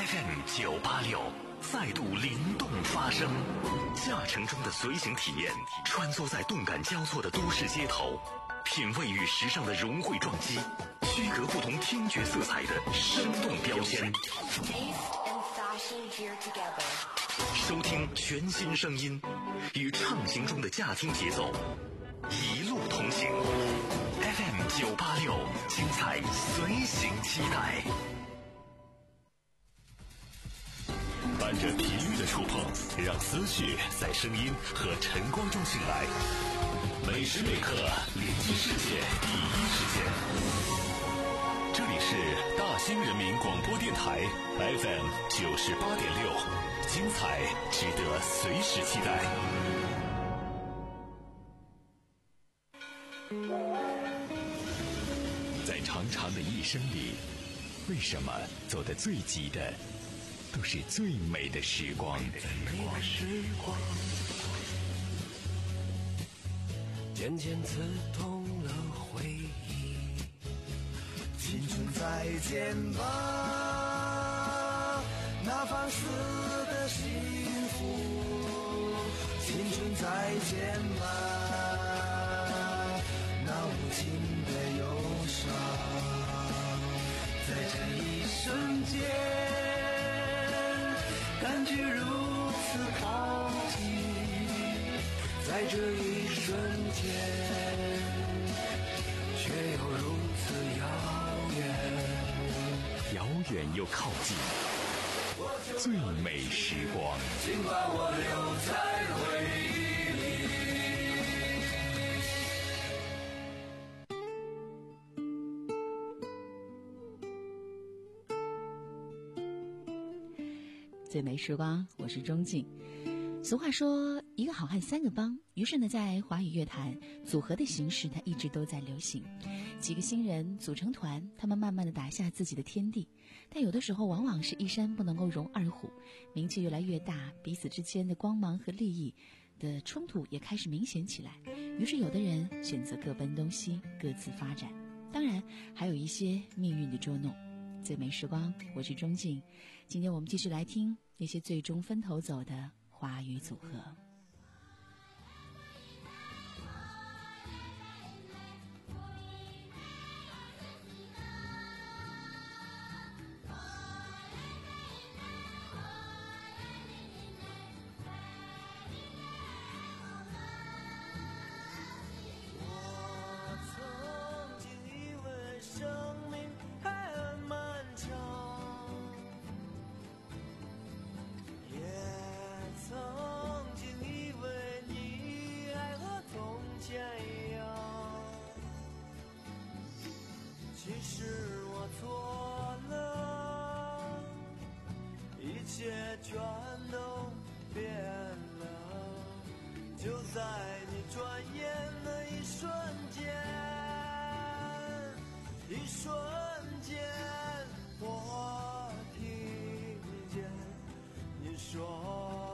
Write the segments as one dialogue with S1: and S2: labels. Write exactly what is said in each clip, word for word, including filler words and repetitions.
S1: F M 九八六再度灵动发声，驾乘中的随行体验，穿梭在动感交错的都市街头，品味与时尚的融汇撞击，区隔不同听觉色彩的生动标签。收听全新声音，与畅行中的驾听节奏，一路同行。F M 九八六，精彩随行期待。伴着频率的触碰，让思绪在声音和晨光中醒来。每时每刻连接世界第一时间。这里是大兴人民广播电台 F M 九十八点六，精彩值得随时期待。在长长的一生里，为什么走得最急的都是最美的时光？
S2: 渐渐刺痛了回忆。青春再见吧，那放肆的幸福。青春再见吧，那无情的忧伤。在这一瞬间，感觉如此靠近，在这一瞬间，却又如此遥远，
S1: 遥远又靠近，最美时光，
S2: 请把我留在回忆里。
S3: 最美时光，我是钟静。俗话说一个好汉三个帮，于是呢在华语乐坛组合的形式它一直都在流行。几个新人组成团，他们慢慢的打下自己的天地，但有的时候往往是一山不能够容二虎，名气越来越大，彼此之间的光芒和利益的冲突也开始明显起来，于是有的人选择各奔东西，各自发展，当然还有一些命运的捉弄。最美时光，我是钟静，今天我们继续来听那些最终分头走的华语组合。
S2: 全都变了，就在你转眼的一瞬间，一瞬间，我听见你说。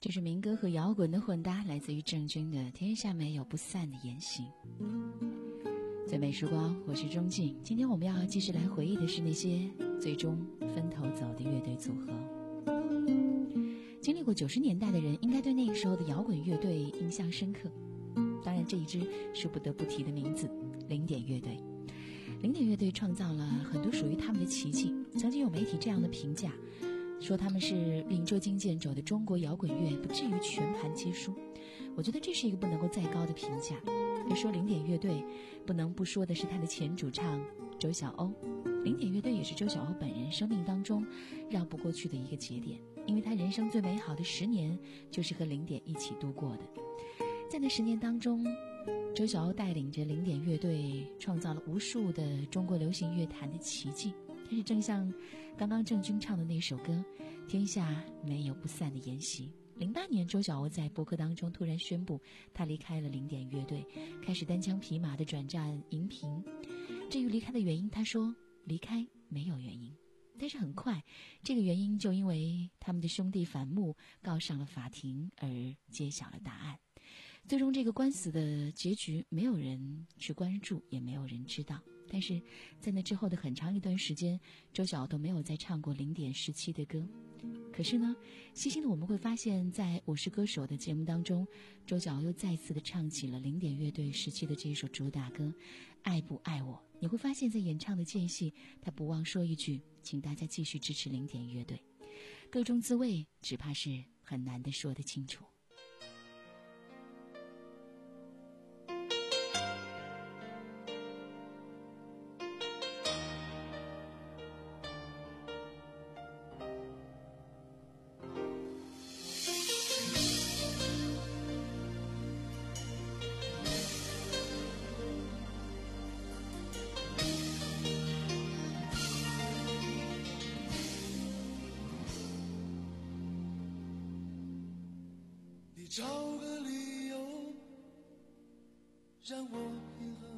S3: 这是民歌和摇滚的混搭，来自于郑钧的《天下没有不散的筵席》。最美时光，我是钟静。今天我们要继续来回忆的是那些最终分头走的乐队组合。经历过九十年代的人，应该对那个时候的摇滚乐队印象深刻。当然，这一支是不得不提的名字——零点乐队。零点乐队创造了很多属于他们的奇迹。曾经有媒体这样的评价，说他们是领着金箭肘的中国摇滚乐，不至于全盘皆输。我觉得这是一个不能够再高的评价。要说零点乐队，不能不说的是他的前主唱周晓鸥。零点乐队也是周晓鸥本人生命当中绕不过去的一个节点，因为他人生最美好的十年就是和零点一起度过的。在那十年当中，周晓鸥带领着零点乐队创造了无数的中国流行乐坛的奇迹。但是正像刚刚郑钧唱的那首歌《天下没有不散的筵席》，零八年周晓鸥在播客当中突然宣布他离开了零点乐队，开始单枪匹马的转战荧屏。至于离开的原因，他说离开没有原因，但是很快这个原因就因为他们的兄弟反目告上了法庭而揭晓了答案。最终这个官司的结局没有人去关注，也没有人知道。但是在那之后的很长一段时间，周晓鸥都没有再唱过零点时期的歌。可是呢，细心的我们会发现，在我是歌手的节目当中，周晓鸥又再次的唱起了零点乐队时期的这一首主打歌《爱不爱我》。你会发现在演唱的间隙，他不忘说一句，请大家继续支持零点乐队。各种滋味只怕是很难的说得清楚。
S2: 找个理由让我平衡，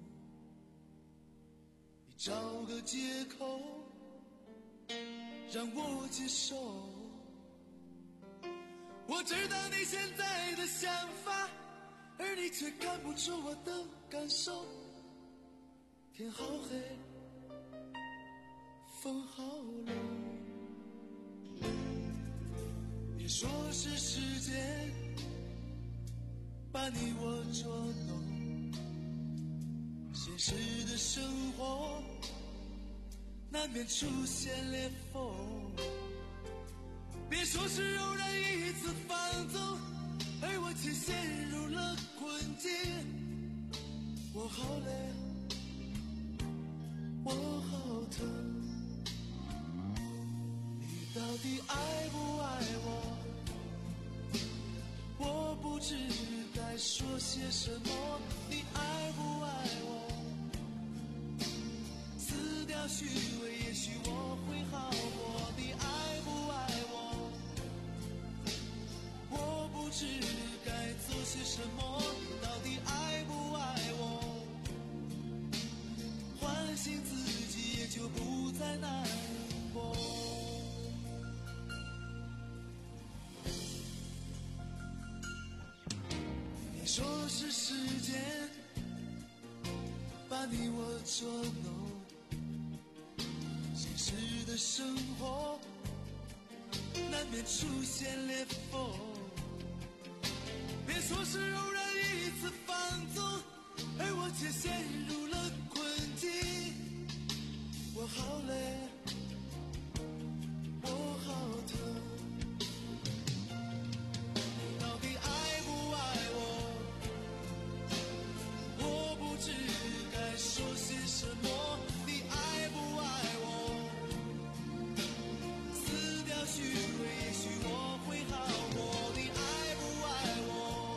S2: 你找个借口让我接受。我知道你现在的想法，而你却看不出我的感受。天好黑，风好冷，别说是时间把你我捉弄，现实的生活难免出现裂缝。别说是偶然一次放纵，而我却陷入了困境。我好累，我好疼，你到底爱不爱我？我不知该说些什么，你爱不爱我？撕掉虚伪，也许我会好过。你爱不爱我？我不知该做些什么，你到底爱不爱我？唤醒自己，也就不再难过。说是时间把你我捉弄，现实的生活难免出现裂缝。别说是偶然一次放纵，而我却陷入了困境。我好累，我好疼，说些什么？你爱不爱我？撕掉虚伪，也许我会好过。你爱不爱我？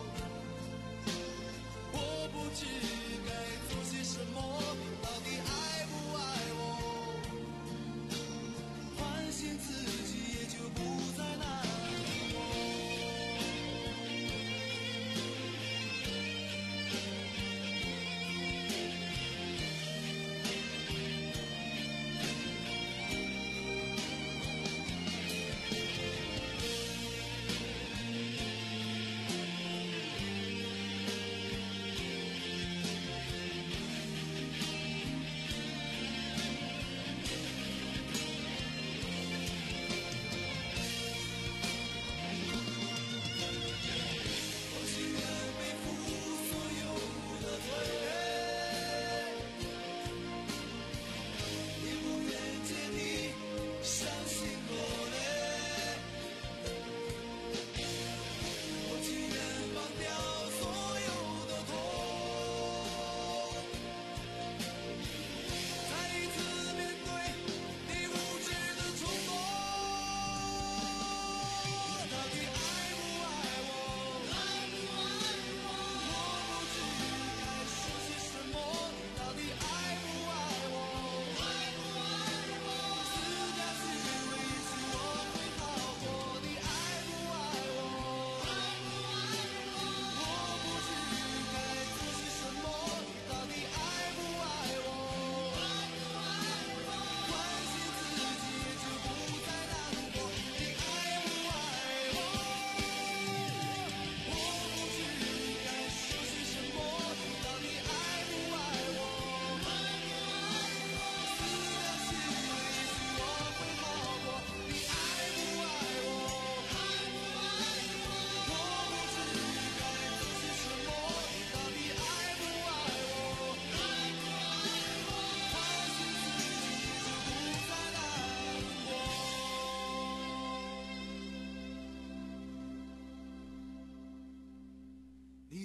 S2: 我不知该做些什么，到底爱不爱我？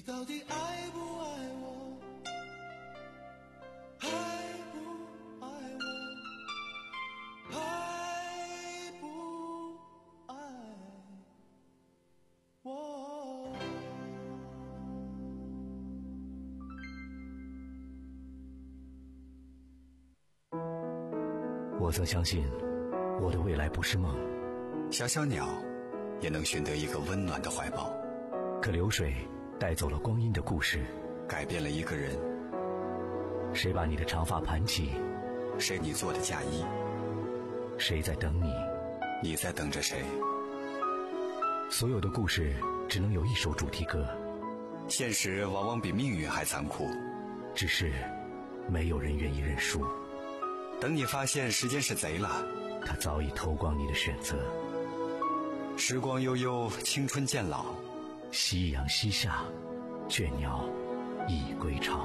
S2: 你到底爱不爱我？爱不爱我？爱不爱我？
S4: 我曾相信我的未来不是梦，
S5: 小小鸟也能寻得一个温暖的怀抱，
S4: 可流水带走了光阴的故事，
S5: 改变了一个人。
S4: 谁把你的长发盘起？
S5: 谁你做的嫁衣？
S4: 谁在等你？
S5: 你在等着谁？
S4: 所有的故事只能有一首主题歌，
S5: 现实往往比命运还残酷，
S4: 只是没有人愿意认输。
S5: 等你发现时间是贼了，
S4: 他早已偷光你的选择。
S5: 时光悠悠，青春渐老，
S4: 夕阳西下，倦鸟已归巢。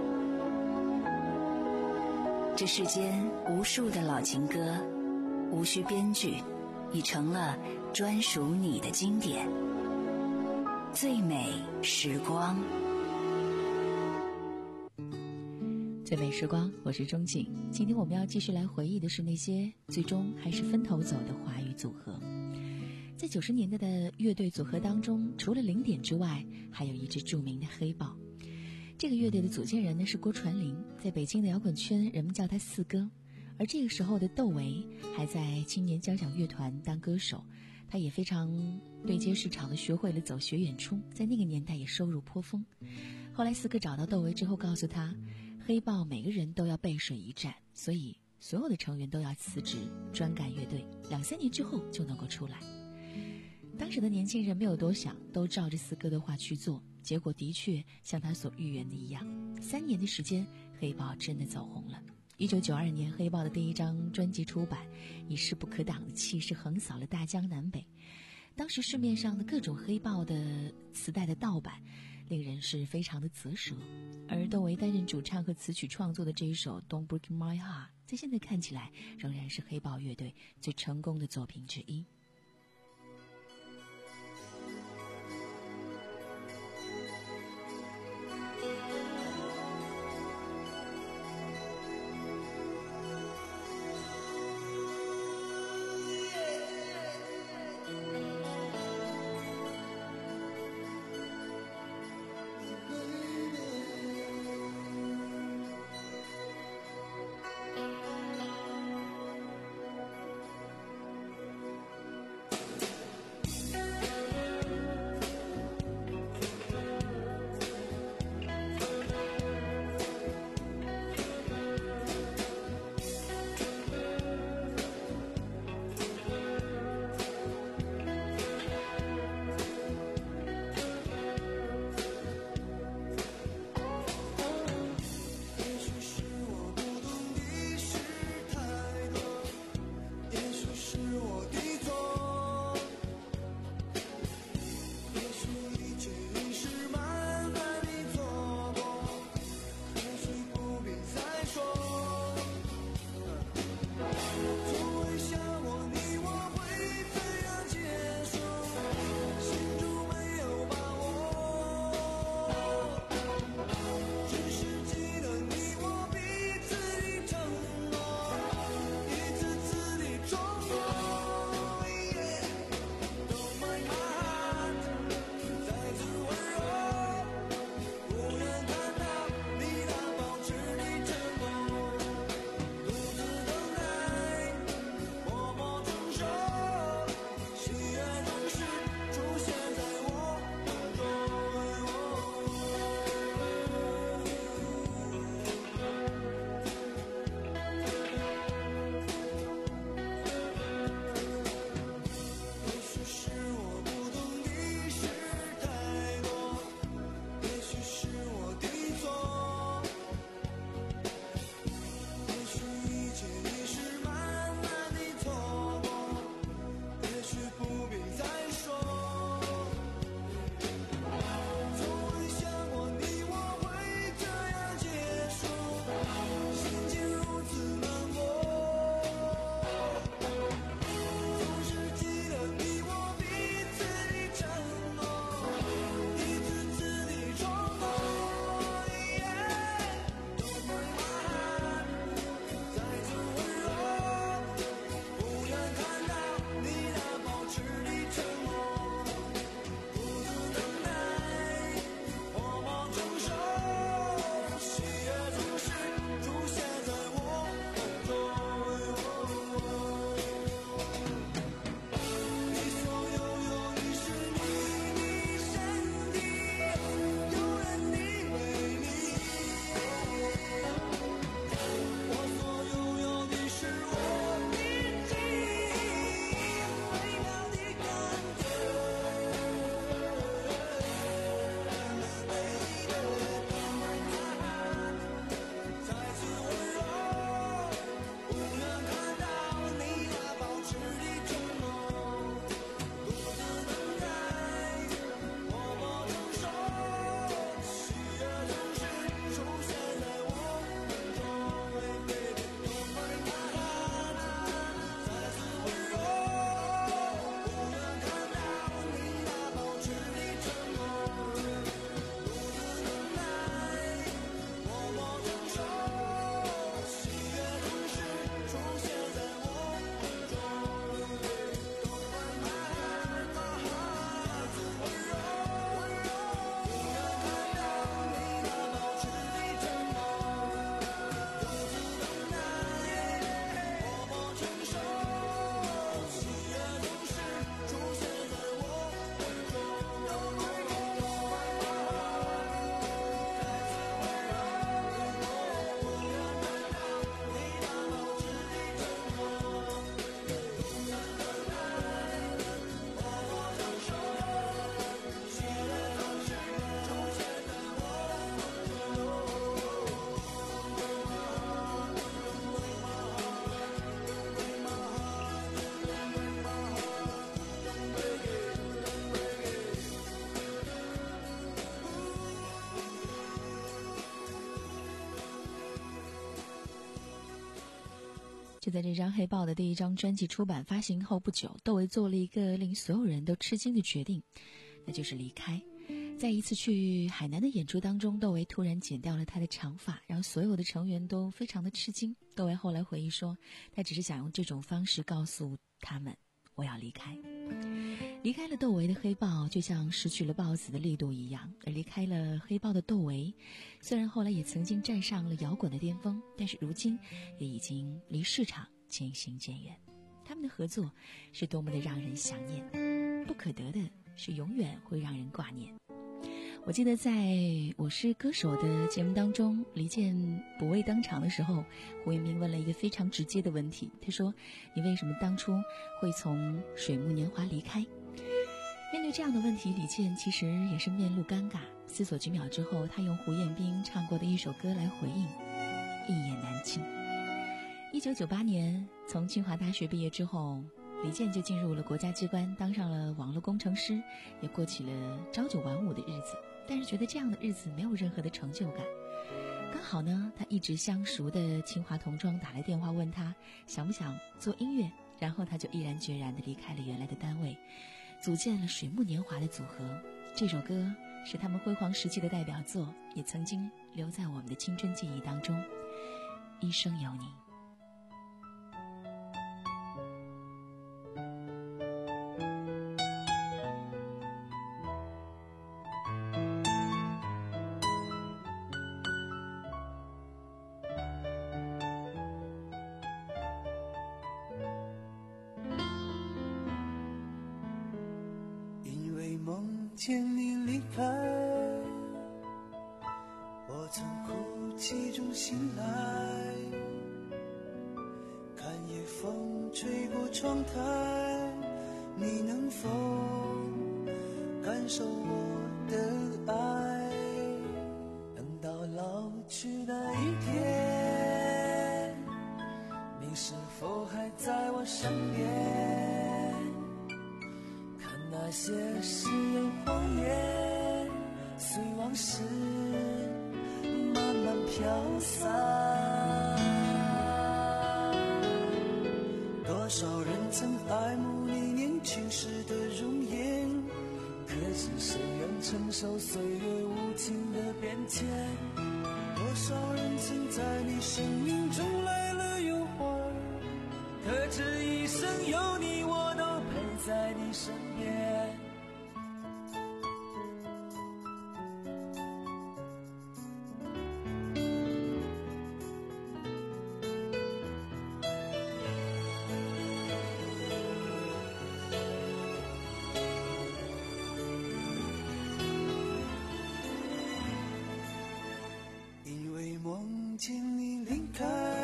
S6: 这世间无数的老情歌，无需编剧，已成了专属你的经典。最美时光，
S3: 最美时光，我是钟景。今天我们要继续来回忆的是那些最终还是分头走的华语组合。在九十年代的乐队组合当中，除了零点之外，还有一支著名的黑豹。这个乐队的组建人呢是郭传灵，在北京的摇滚圈人们叫他四哥。而这个时候的窦唯还在青年交响乐团当歌手，他也非常对接市场的学会了走学演出，在那个年代也收入颇丰。后来四哥找到窦唯之后告诉他，黑豹每个人都要背水一战，所以所有的成员都要辞职专干乐队，两三年之后就能够出来。当时的年轻人没有多想，都照着四哥的话去做，结果的确像他所预言的一样，三年的时间，黑豹真的走红了。一九九二年，黑豹的第一张专辑出版，以势不可挡的气势横扫了大江南北。当时市面上的各种黑豹的磁带的盗版，令人是非常的啧舌。而窦唯担任主唱和词曲创作的这一首《Don't Break My Heart》，在现在看起来仍然是黑豹乐队最成功的作品之一。 就在这张黑豹的第一张专辑出版发行后不久，窦唯做了一个令所有人都吃惊的决定，那就是离开。在一次去海南的演出当中，窦唯突然剪掉了他的长发，让所有的成员都非常的吃惊。窦唯后来回忆说，他只是想用这种方式告诉他们，我要离开。离开了窦唯的黑豹，就像失去了豹子的力度一样，而离开了黑豹的窦唯，虽然后来也曾经站上了摇滚的巅峰，但是如今也已经离市场渐行渐远。他们的合作是多么的让人想念，不可得的是永远会让人挂念。我记得在我是歌手的节目当中，黎健补位登场的时候，胡彦斌问了一个非常直接的问题，他说，你为什么当初会从水木年华离开？面对这样的问题，李健其实也是面露尴尬，思索几秒之后，他用胡彦斌唱过的一首歌来回应，一言难尽。一九九八年从清华大学毕业之后，李健就进入了国家机关，当上了网络工程师，也过起了朝九晚五的日子，但是觉得这样的日子没有任何的成就感。刚好呢，他一直相熟的清华同窗打来电话问他想不想做音乐，然后他就毅然决然地离开了原来的单位，组建了水木年华的组合。这首歌是他们辉煌时期的代表作，也曾经留在我们的青春记忆当中，一生有你。
S2: 见你离开，我曾哭泣中醒来，看夜风吹过窗台，你能否感受我的爱？等到老去那一天，你是否还在我身边？看那些誓言谎言，随往事慢慢飘散。多少人曾爱慕你年轻时的容颜，可知谁愿承受岁月无情的变迁？多少人曾在你生命中来了又还，可知一生有你，我都陪在你身边。因为梦见你离开，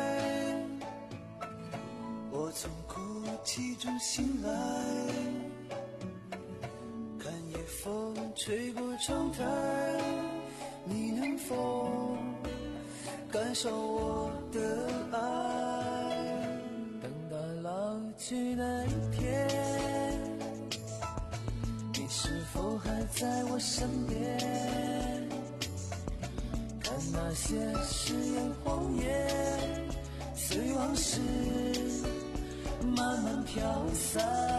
S2: 我从哭泣中醒来，看夜风吹过窗台，你能否感受我的爱？等到老去那一天，你是否还在我身边？看那些誓言谎言，随往事慢慢飘散。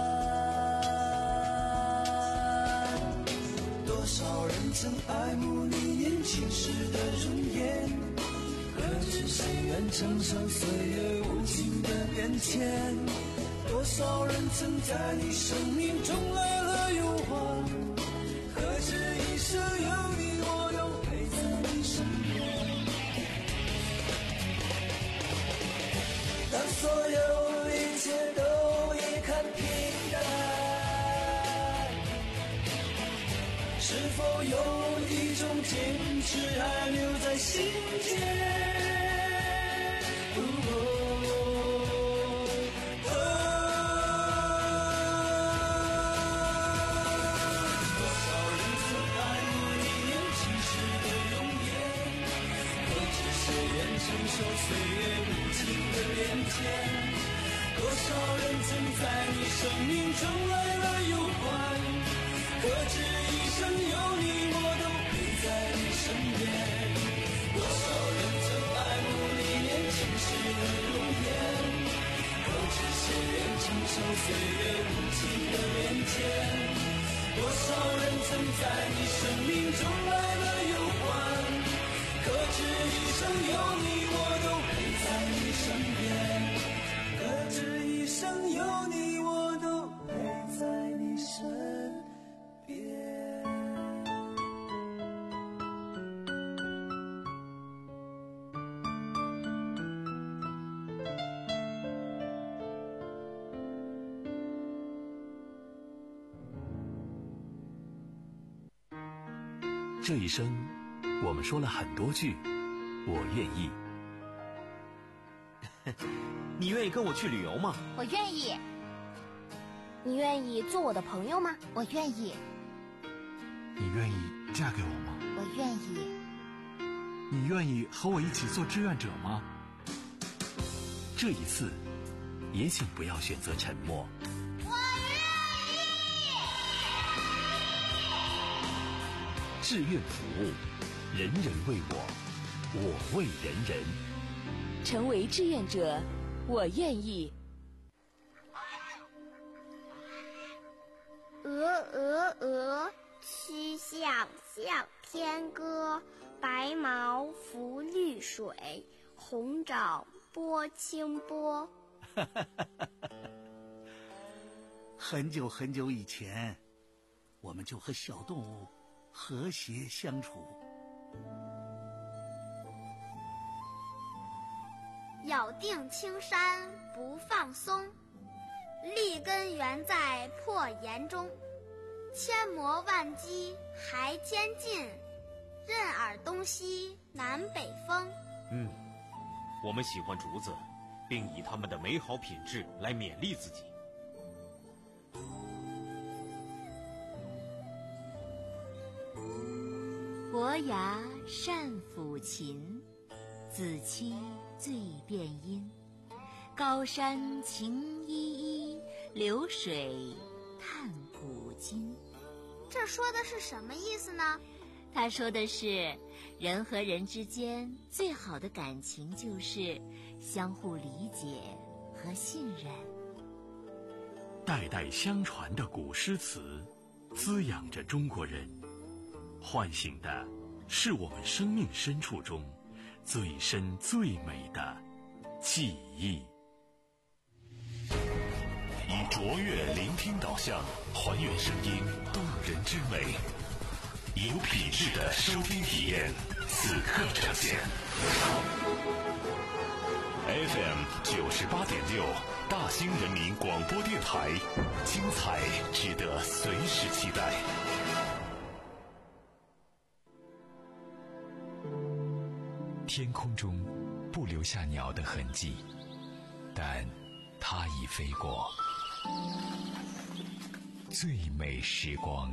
S2: 多少人曾爱慕你年轻时的容颜，可知谁愿承受岁月无情的变迁？多少人曾在你生命中来了又还，可知一生有你，我都陪在你身边。当所有一切都已看平淡，是否有一种坚持还留在心间？哦哦多少人曾爱慕你年轻时的容颜，可知谁愿承受岁月无情的变迁？多少人曾在你生命中来了又还，可知一生有你，我都陪在你身边。多少人曾爱慕你年轻时的容颜，可无情的面前。多少人曾在你生命中来了又还，可知一生有你我都陪在你身边，可知一生有你我都陪在你身边。
S1: 这一生我们说了很多句我愿意。
S7: 你愿意跟我去旅游吗？
S8: 我愿意。你愿意做我的朋友吗？我愿意。
S9: 你愿意嫁给我吗？
S8: 我愿意。
S9: 你愿意和我一起做志愿者吗？
S1: 这一次也请不要选择沉默。志愿服务，人人为我，我为人人。
S10: 成为志愿者，我愿意。
S11: 鹅鹅鹅，曲项向天歌。白毛浮绿水，红掌拨清波。
S12: 很久很久以前，我们就和小动物和谐相处。
S11: 咬定青山不放松，立根原在破岩中。千磨万击还坚劲，任尔东西南北风。
S7: 嗯，我们喜欢竹子，并以它们的美好品质来勉励自己。
S6: 伯牙善抚琴，子期最辨音。高山晴依依，流水叹古今。
S11: 这说的是什么意思呢？
S6: 他说的是，人和人之间最好的感情就是相互理解和信任。
S1: 代代相传的古诗词，滋养着中国人，唤醒的是我们生命深处中最深最美的记忆。以卓越聆听导向，还原声音动人之美，有品质的收听体验，此刻呈现。F M 九十八点六，大兴人民广播电台，精彩值得随时期待。
S4: 天空中不留下鸟的痕迹，但它已飞过。最美时光。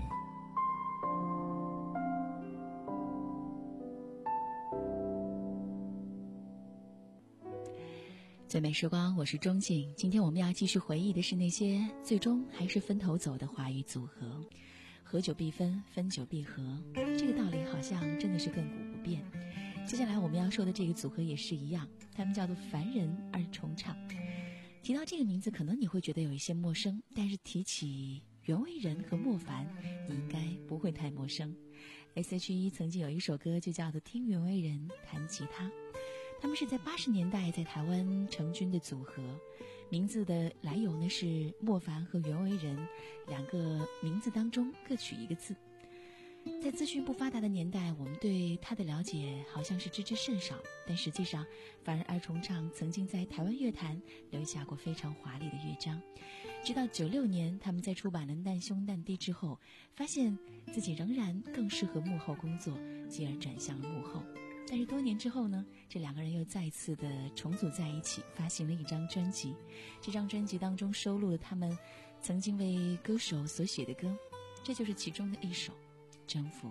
S3: 最美时光，我是钟静。今天我们要继续回忆的是那些最终还是分头走的华语组合。合久必分，分久必合，这个道理好像真的是亘古不变。接下来我们要说的这个组合也是一样，他们叫做凡人二重唱。提到这个名字，可能你会觉得有一些陌生，但是提起袁惟仁和莫凡，你应该不会太陌生。S H E 曾经有一首歌就叫做《听袁惟仁弹吉他》，他们是在八十年代在台湾成军的组合，名字的来由呢是莫凡和袁惟仁两个名字当中各取一个字。在资讯不发达的年代，我们对他的了解好像是知之甚少，但实际上凡人二重唱曾经在台湾乐坛留下过非常华丽的乐章。直到九六年他们在出版了《难兄难弟》之后，发现自己仍然更适合幕后工作，继而转向了幕后。但是多年之后呢，这两个人又再次的重组在一起，发行了一张专辑。这张专辑当中收录了他们曾经为歌手所写的歌，这就是其中的一首《征服》。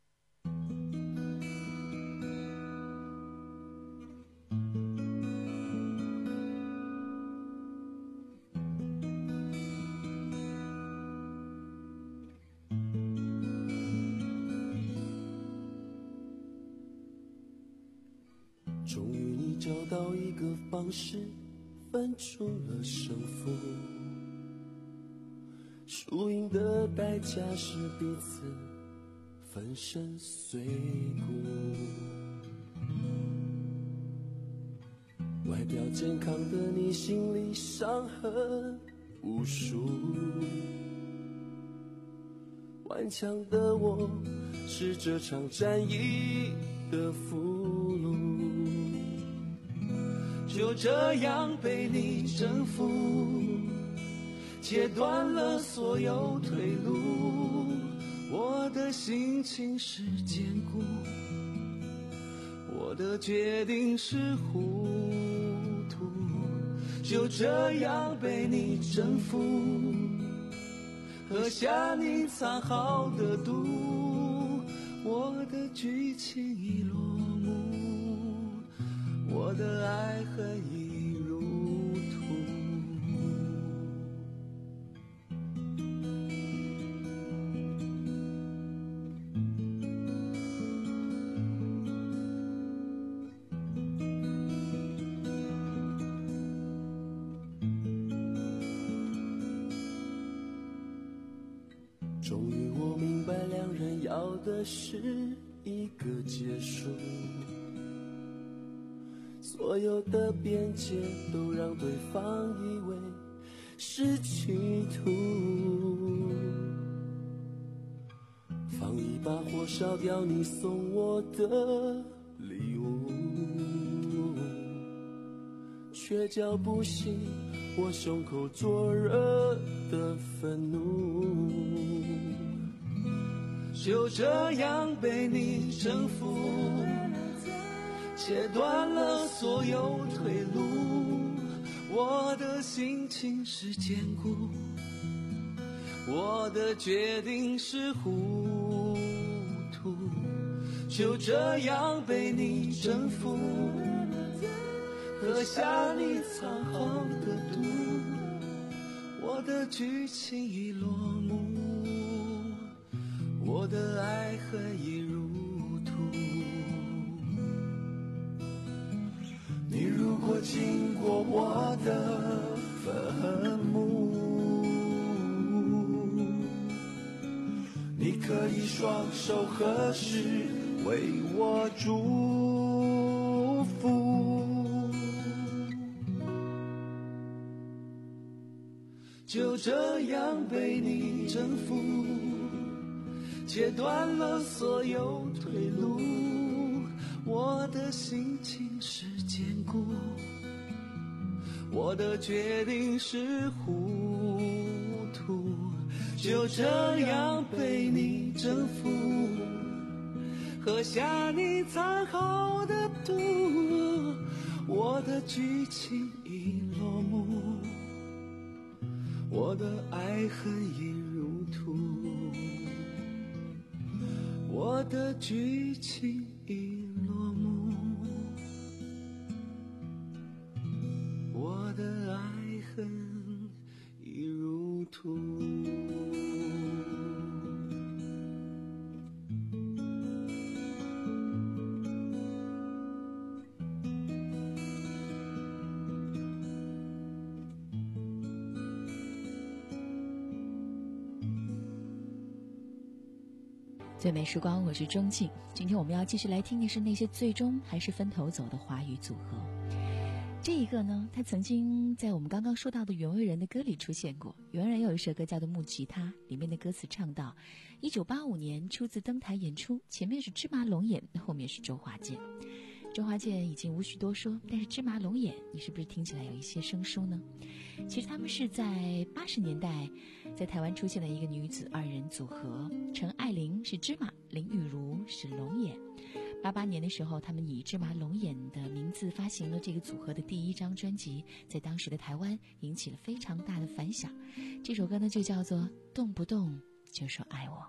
S2: 终于你找到一个方式，分出了胜负。
S13: 输赢的代价是彼此粉身碎骨。外表健康的你，心里伤痕无数。顽强的我，是这场战役的俘虏。就这样被你征服，切断了所有退路。我的心情是坚固，我的决定是糊涂。就这样被你征服，喝下你藏好的毒。我的剧情已落幕，我的爱恨已如土。终于我明白，两人要的是一个结束，所有的边界都让对方以为是企图。放一把火烧掉你送我的礼物，却叫不醒我胸口灼热的愤怒。就这样被你征服，切断了所有退路。我的心情是坚固，我的决定是糊涂。就这样被你征服，喝下你藏好的毒。我的剧情已落幕，我的爱恨已如土。你如果经过我的坟墓，你可以双手合十为我祝福。就这样被你征服，切断了所有退路。我的心情是坚固，我的决定是糊涂。就这样被你征服，喝下你藏好的毒。我的剧情已落幕，我的爱恨已如土。我的剧情已落幕，我的爱恨已如土。
S3: 最美时光，我是钟静。今天我们要继续来听的是那些最终还是分头走的华语组合。这一个呢，他曾经在我们刚刚说到的袁惟仁的歌里出现过。袁惟仁有一首歌叫做《木吉他》，里面的歌词唱到：一九八五年初次登台演出，前面是芝麻龙眼，后面是周华健。周华健已经无需多说，但是芝麻龙眼，你是不是听起来有一些生疏呢？其实他们是在八十年代在台湾出现了一个女子二人组合，陈爱玲是芝麻，林玉如是龙眼。八八年的时候，他们以芝麻龙眼的名字发行了这个组合的第一张专辑，在当时的台湾引起了非常大的反响。这首歌呢就叫做《动不动就说爱我》。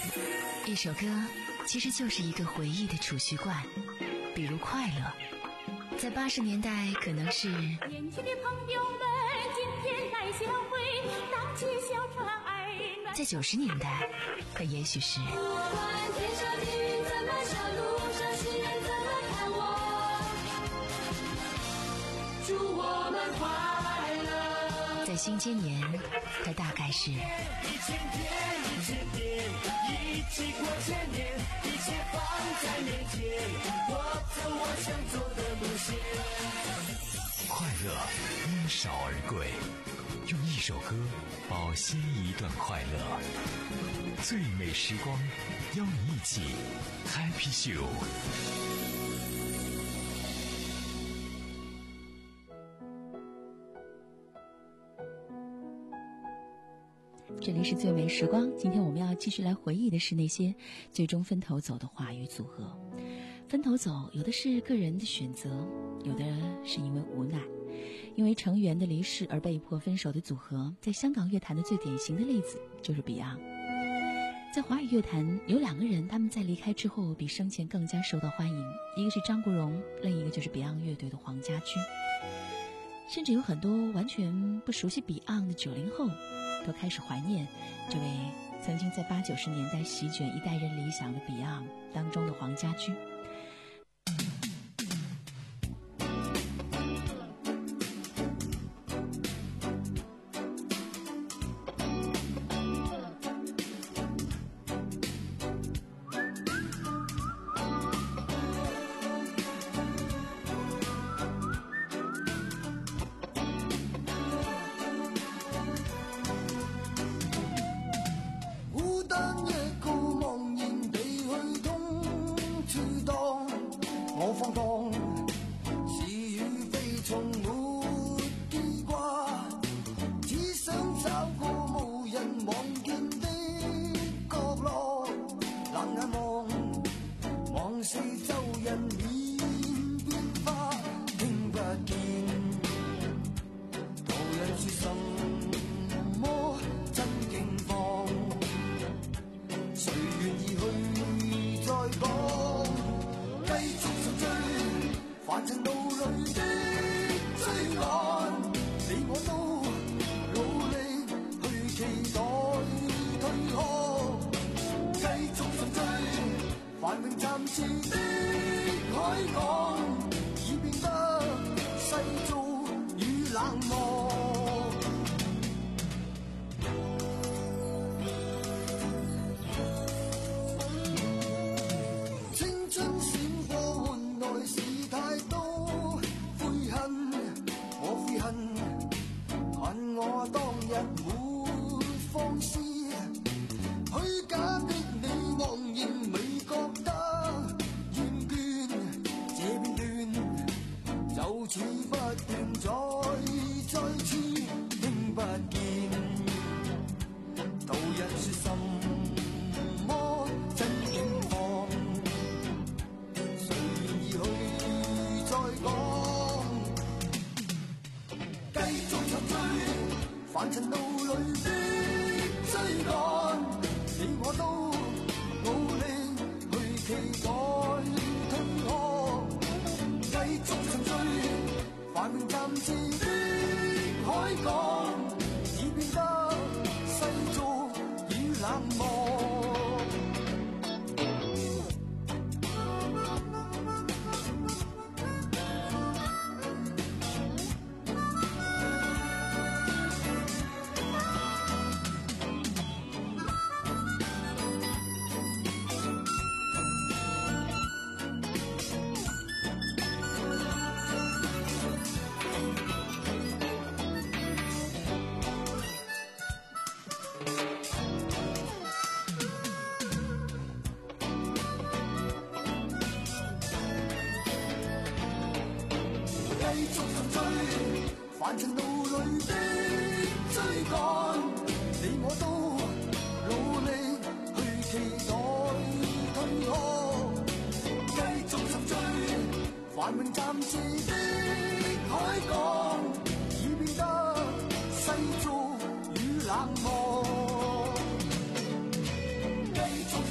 S6: 一首歌其实就是一个回忆的储蓄罐，比如快乐，在八十年代可能是
S14: 年轻的朋友们今天来相会，荡起小船儿暖。
S6: 在九十年代可也许是
S14: 不管天上的云怎么笑，路上行人怎么看我，祝我们快乐。
S6: 在新千年它大概是
S14: 一千天一千年，一起过千年，一切放在面前，我走我想走的路线。
S4: 快乐因少而贵，用一首歌保鲜一段快乐。最美时光，邀你一起 Happy Show。
S3: 这里是最美时光，今天我们要继续来回忆的是那些最终分头走的华语组合。分头走，有的是个人的选择，有的是因为无奈。因为成员的离世而被迫分手的组合，在香港乐坛的最典型的例子就是 Beyond。 在华语乐坛有两个人，他们在离开之后比生前更加受到欢迎，一个是张国荣，另一个就是 Beyond 乐队的黄家驹。甚至有很多完全不熟悉 Beyond 的九零后都开始怀念这位曾经在八九十年代席卷一代人理想的 Beyond 当中的黄家驹。
S14: 继续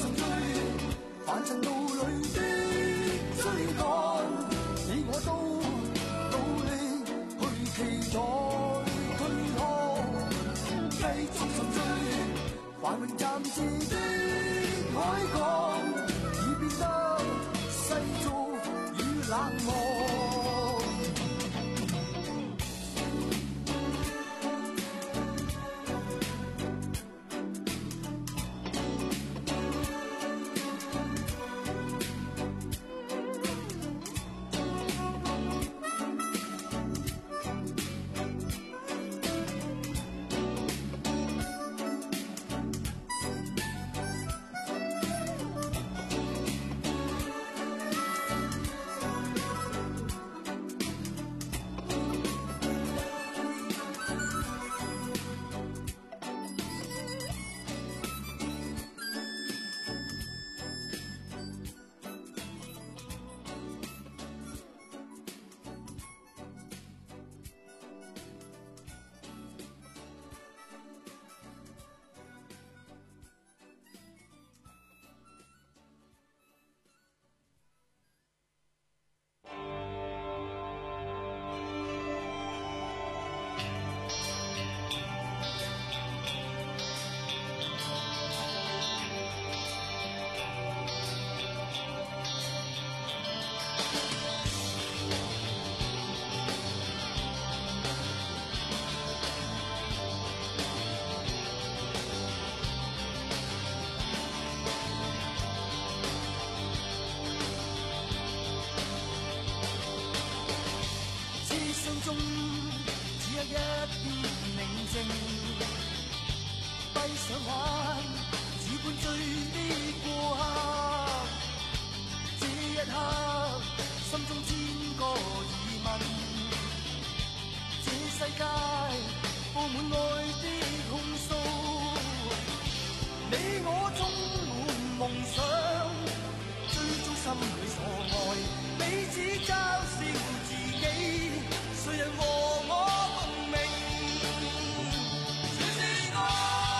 S2: 心裏所愛，彼此嘲笑自己，誰人和我共鳴？全是愛，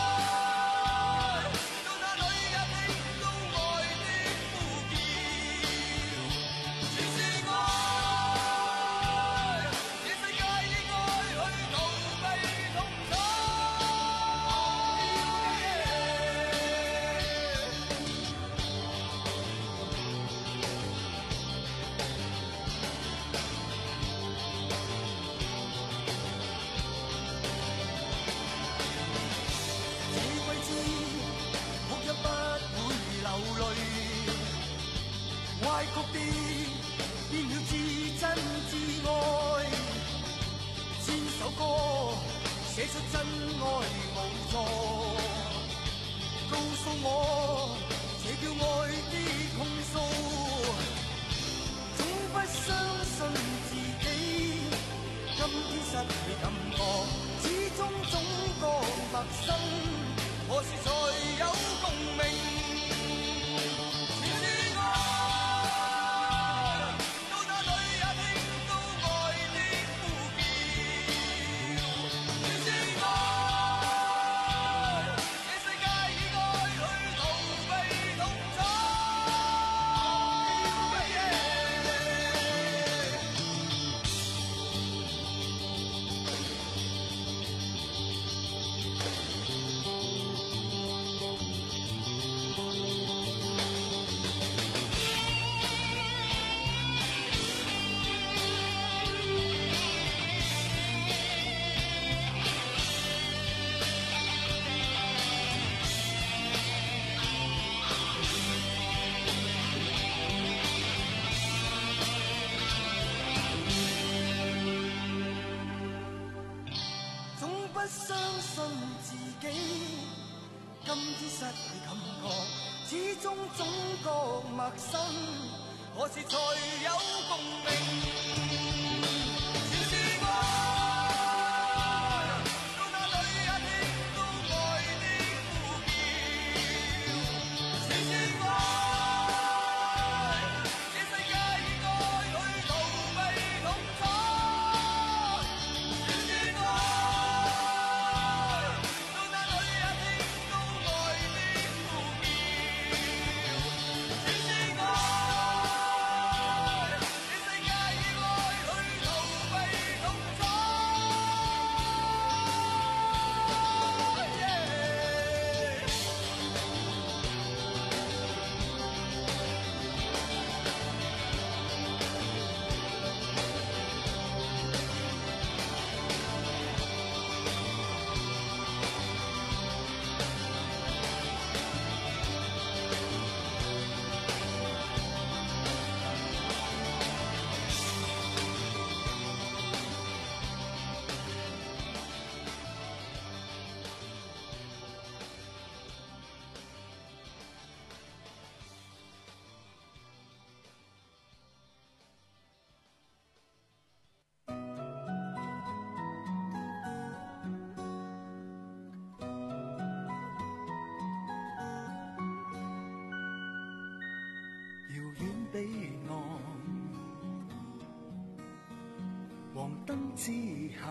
S2: 到哪裏也聽到愛的呼叫。全是愛，這世界以愛去逃避痛楚。歪曲的變了至真至愛，千首歌寫出真愛無助，告訴我這叫愛的控訴，總不相信自己，今天失去感覺，始終總覺陌生，何時才有共鳴？陌生，何時才有共鳴？全是愛，到哪裏也聽到愛的呼叫。全是愛，這世界以愛去逃避痛楚。全是愛，到哪裏也聽到愛的呼叫。彼岸，黃燈之下，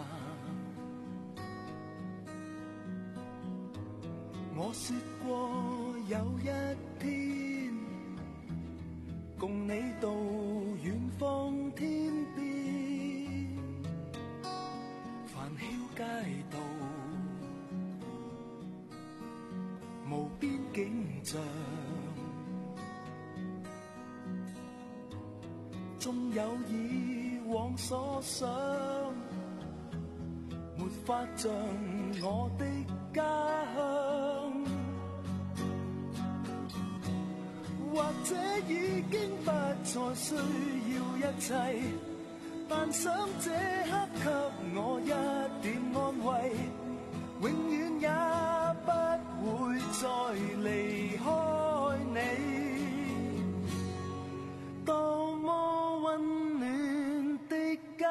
S2: 我說過有一天，共你到遠方天邊，繁囂街道，無邊景象。縱有以往所想，沒法像我的家鄉，或者已經不再需要一切，但想這刻給我一點安慰，永遠也不會再離開你。多麼溫暖的家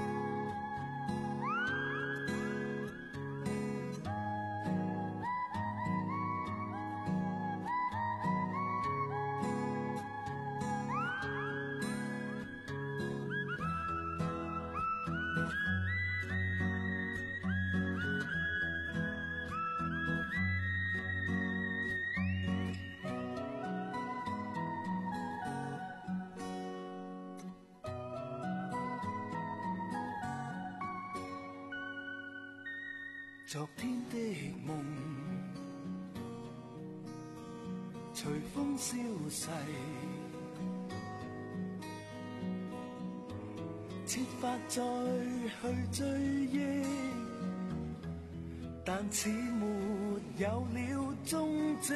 S2: 鄉。 昨天的夢隨風消逝，設法再去追憶，但似沒有了蹤跡，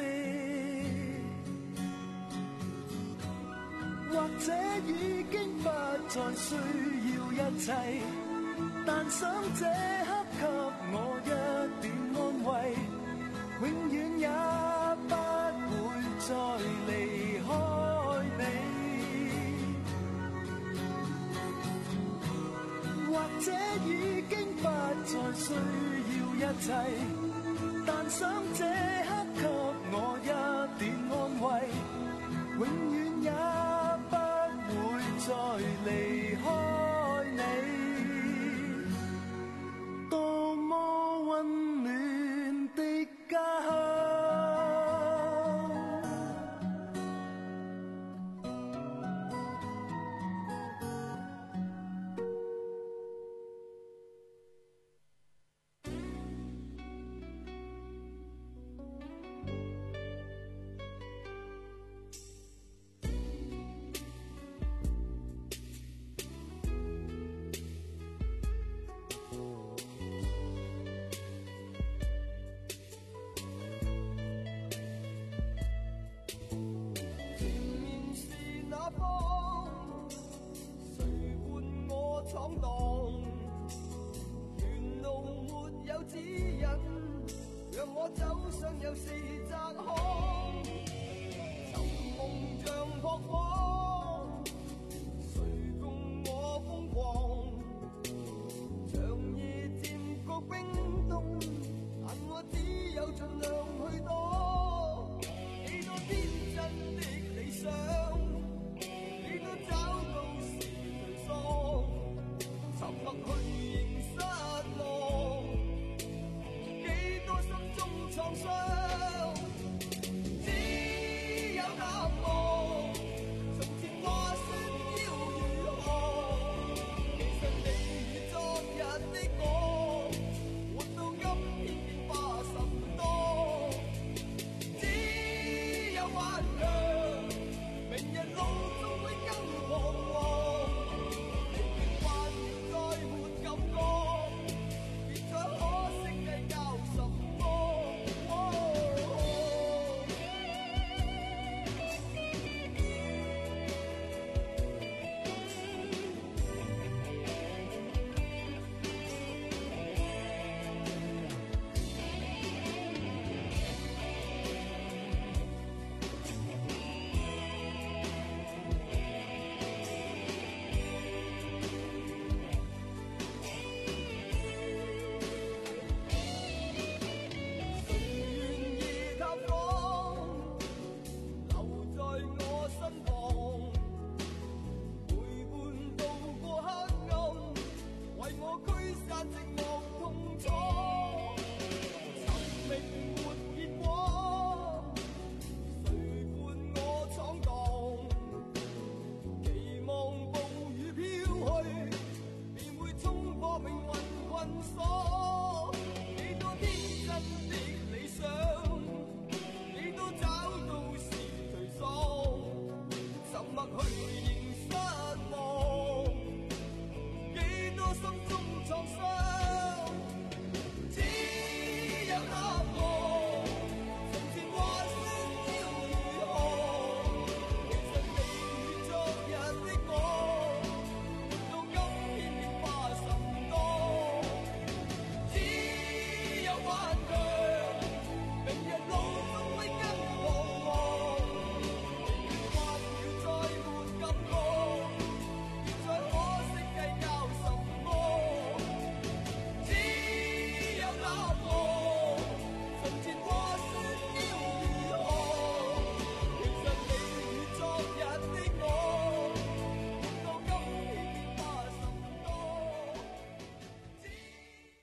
S2: 或者已經不再需要一切，但想這刻給我一點安慰，永遠也不會再離開你。或者已經不再需要一切，但想這刻給我一點安慰，永遠也不會再離開你。多麼溫暖的家鄉。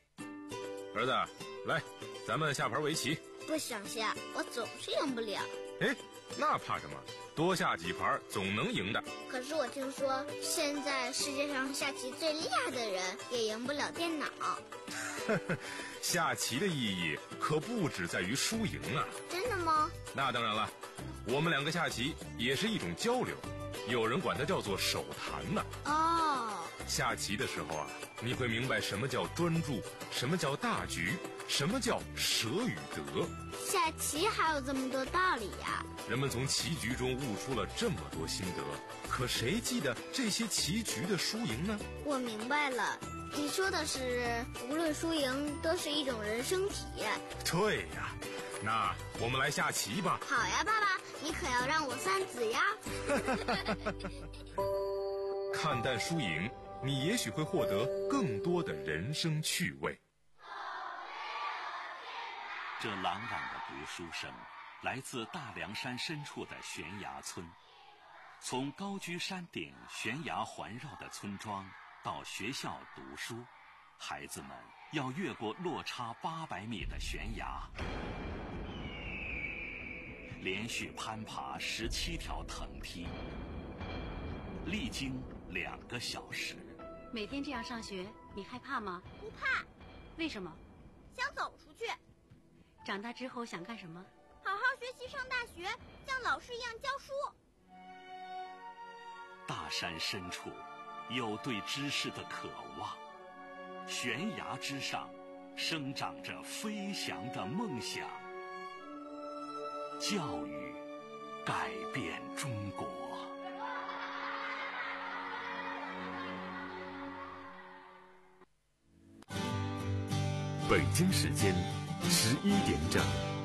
S15: 儿子，来，咱们下盘围棋。
S11: 不想下，我总是赢不了。
S15: 哎，那怕什么？多下几盘总能赢的。
S11: 可是我听说，现在世界上下棋最厉害的人也赢不了电脑。
S15: 下棋的意义可不只在于输赢啊！
S11: 真的吗？
S15: 那当然了，我们两个下棋也是一种交流，有人管它叫做手谈呢。
S11: 哦，
S15: 下棋的时候啊，你会明白什么叫专注，什么叫大局，什么叫舍与得。
S11: 下棋还有这么多道理呀！
S15: 人们从棋局中悟出了这么多心得，可谁记得这些棋局的输赢呢？
S11: 我明白了，你说的是无论输赢都是一种人生体验。
S15: 对呀，那我们来下棋吧。
S11: 好呀，爸爸，你可要让我三子呀。
S15: 看淡输赢，你也许会获得更多的人生趣味。
S1: 这朗朗的读书声来自大凉山深处的悬崖村。从高居山顶悬崖环绕的村庄到学校读书，孩子们要越过落差八百米的悬崖，连续攀爬十七条藤梯，历经两个小时。
S16: 每天这样上学，你害怕吗？
S11: 不怕。
S16: 为什么？
S11: 想走出去。
S16: 长大之后想干什么？
S11: 好好学习，上大学，像老师一样教书。
S1: 大山深处有对知识的渴望，悬崖之上生长着飞翔的梦想。教育改变中国。
S4: 北京时间十一点整。